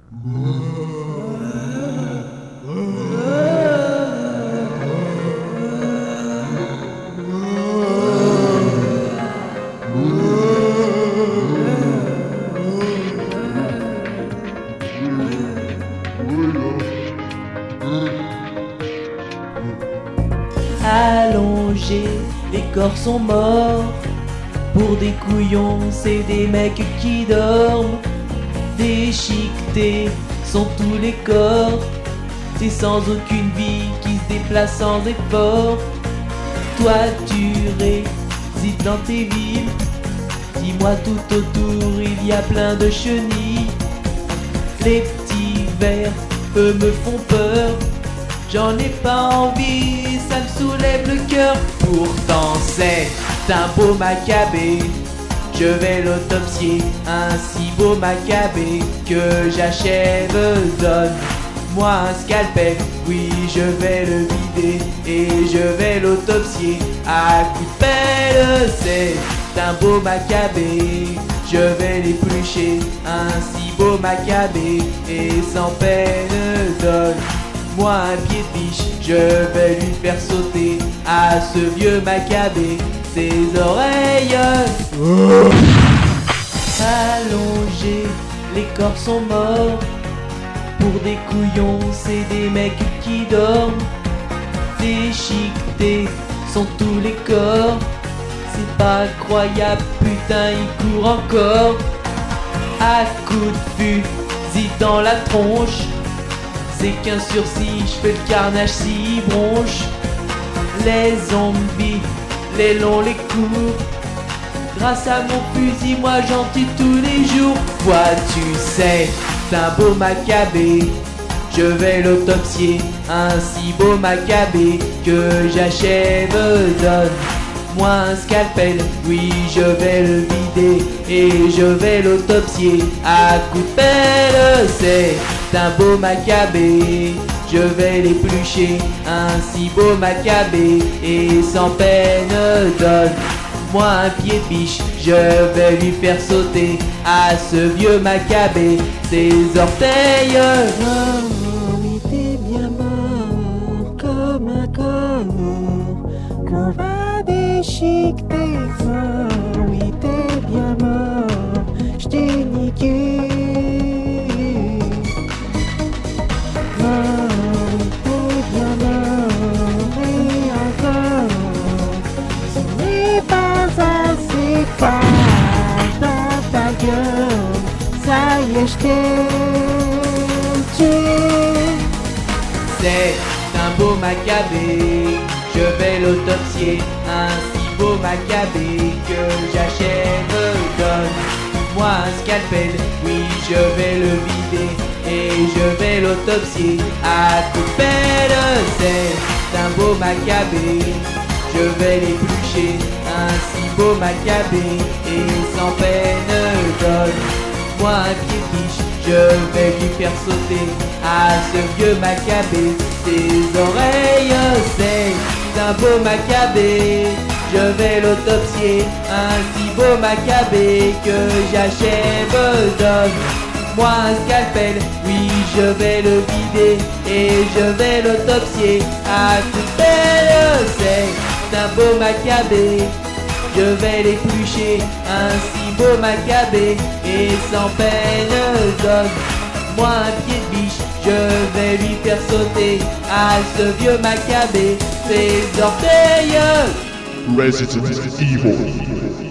Allongés, les corps sont morts. Pour des couillons, c'est des mecs qui dorment. Déchiquetés sont tous les corps. C'est sans aucune vie qui se déplace sans effort. Toi tu résides dans tes villes. Dis-moi tout autour, il y a plein de chenilles. Les petits vers, eux me font peur. J'en ai pas envie, ça me soulève le cœur. Pourtant c'est un beau macabé. Je vais l'autopsier, un si beau macabé que j'achève. Donne-moi un scalpel, oui je vais le vider et je vais l'autopsier à coups de pelle. C'est un beau macabé, je vais l'éplucher, un si beau macabé et sans peine. Donne-moi un pied de biche, je vais lui faire sauter à ce vieux macabé ses oreilles. Allongés, les corps sont morts. Pour des couillons, c'est des mecs qui dorment. Déchiquetés sont tous les corps. C'est pas incroyable, putain, il court encore. À coups de fusil dans la tronche. C'est qu'un sursis, je fais le carnage s'il bronche. Les zombies, les longs, les courts. Grâce à mon fusil, moi j'en tue tous les jours. Vois-tu, c'est un beau macabé. Je vais l'autopsier, un si beau macabé que j'achève. Donne-moi un scalpel, oui je vais le vider et je vais l'autopsier à coups de pelle. C'est un beau macabé, je vais l'éplucher, un si beau macabé et sans peine. Donne-moi un pied de biche, je vais lui faire sauter à ce vieux macabé ses orteils. Oh, oui, t'es bien mort comme un corps qu'on va déchiqueter. Oh, oui, t'es bien mort, je t'ai niqué. Dans ta gueule, ça y est, je t'ai tué. C'est un beau macabé, je vais l'autopsier, un si beau macabé que j'achève. Donne-moi un scalpel, oui je vais le vider et je vais l'autopsier à coups de pelle. C'est un beau macabé, je vais l'éplucher, un si beau macabé et sans peine. Donne-moi un pied de biche, je vais lui faire sauter à ce vieux macabé ses oreilles. C'est un beau macabé, je vais l'autopsier, un si beau macabé que j'achève. Donne-moi un scalpel, oui je vais le vider et je vais l'autopsier à coups de pelle. C'est un beau macabé, je vais l'éplucher, un si beau macabé et sans peine. Donne-moi un pied de biche, je vais lui faire sauter à ce vieux macabé ses orteils. Resident Evil.